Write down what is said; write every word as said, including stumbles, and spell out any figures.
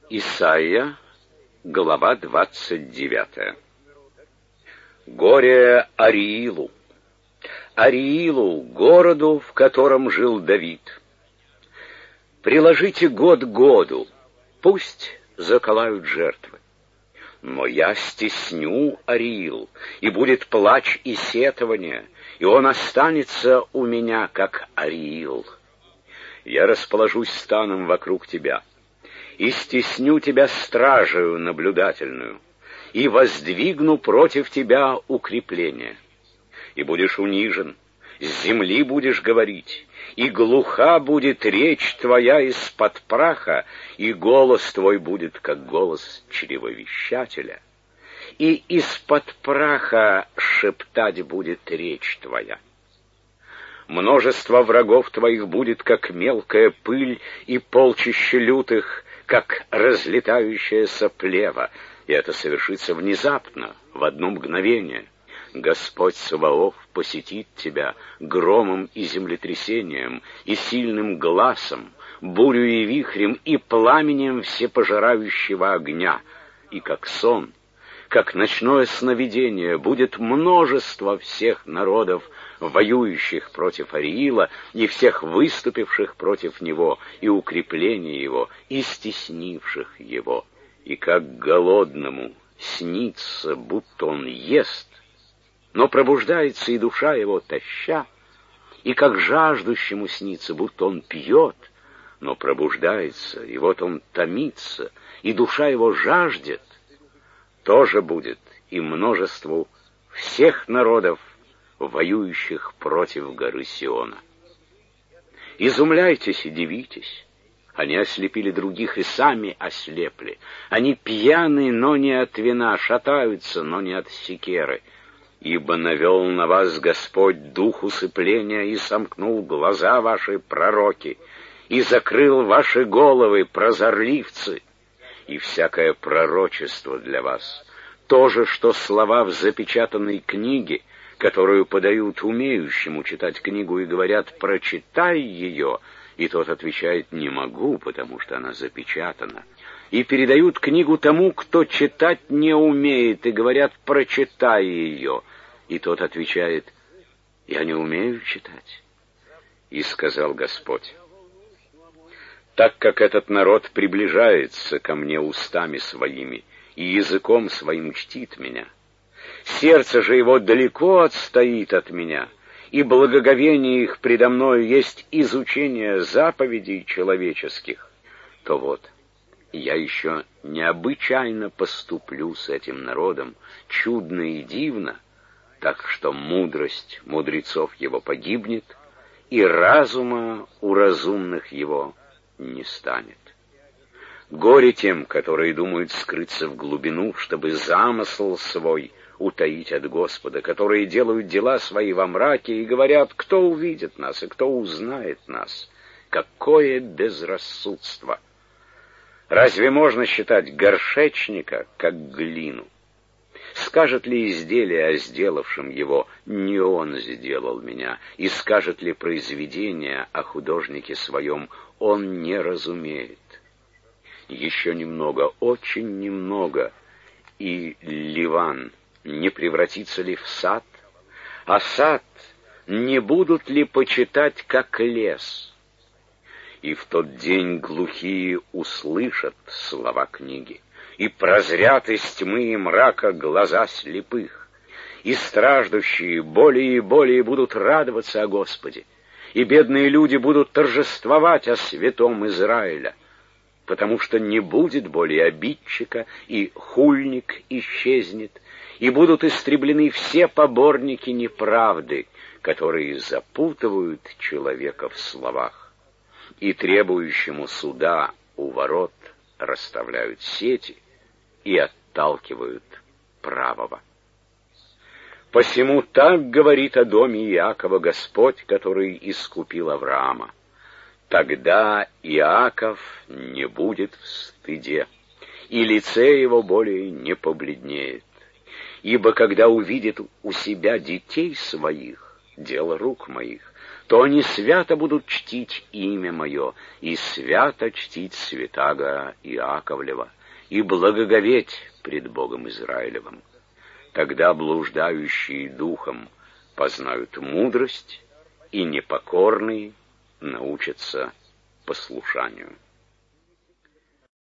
Исайя, глава двадцать девятая. Горе Ариилу, Ариилу, городу, в котором жил Давид. Приложите год году, пусть заколают жертвы. Но я стесню Ариил, и будет плач и сетование, и он останется у меня, как Ариил. Я расположусь станом вокруг тебя, и стесню тебя стражею наблюдательную, и воздвигну против тебя укрепление. И будешь унижен, с земли будешь говорить, и глуха будет речь твоя из-под праха, и голос твой будет, как голос чревовещателя, и из-под праха шептать будет речь твоя. Множество врагов твоих будет, как мелкая пыль, и полчища лютых, как разлетающаяся плева, и это совершится внезапно, в одно мгновение. Господь Саваоф посетит тебя громом и землетрясением, и сильным гласом, бурю и вихрем, и пламенем всепожирающего огня, и как сон, как ночное сновидение будет множество всех народов, воюющих против Ариила, и всех выступивших против него, и укрепления его, и стеснивших его. И как голодному снится, будто он ест, но пробуждается и душа его тоща, и как жаждущему снится, будто он пьет, но пробуждается, и вот он томится, и душа его жаждет, тоже будет и множеству всех народов, воюющих против горы Сиона. Изумляйтесь и дивитесь. Они ослепили других и сами ослепли. Они пьяны, но не от вина, шатаются, но не от секеры. Ибо навел на вас Господь дух усыпления и сомкнул глаза ваши, пророки, и закрыл ваши головы, прозорливцы, и всякое пророчество для вас. То же, что слова в запечатанной книге, которую подают умеющему читать книгу и говорят: «Прочитай ее», и тот отвечает: «Не могу, потому что она запечатана». И передают книгу тому, кто читать не умеет, и говорят: «Прочитай ее», и тот отвечает: «Я не умею читать». И сказал Господь: так как этот народ приближается ко мне устами своими и языком своим чтит меня, сердце же его далеко отстоит от меня, и благоговение их предо мною есть изучение заповедей человеческих, то вот я еще необычайно поступлю с этим народом, чудно и дивно, так что мудрость мудрецов его погибнет, и разума у разумных его не станет. Горе тем, которые думают скрыться в глубину, чтобы замысл свой утаить от Господа, которые делают дела свои во мраке и говорят: кто увидит нас и кто узнает нас? Какое безрассудство! Разве можно считать горшечника как глину? Скажет ли изделие о сделавшем его: не он сделал меня? И скажет ли произведение о художнике своем: он не разумеет? Еще немного, очень немного, и Ливан не превратится ли в сад? А сад не будут ли почитать, как лес? И в тот день глухие услышат слова книги, и прозрят из тьмы и мрака глаза слепых, и страждущие более и более будут радоваться о Господе, и бедные люди будут торжествовать о святом Израиля, потому что не будет более обидчика, и хульник исчезнет, и будут истреблены все поборники неправды, которые запутывают человека в словах, и требующему суда у ворот расставляют сети и отталкивают правого. Посему так говорит о доме Иакова Господь, который искупил Авраама: тогда Иаков не будет в стыде, и лице его более не побледнеет. Ибо когда увидит у себя детей своих, дело рук моих, то они свято будут чтить имя мое, и свято чтить святаго Иаковлева, и благоговеть пред Богом Израилевым. Тогда блуждающие духом познают мудрость, и непокорные научатся послушанию.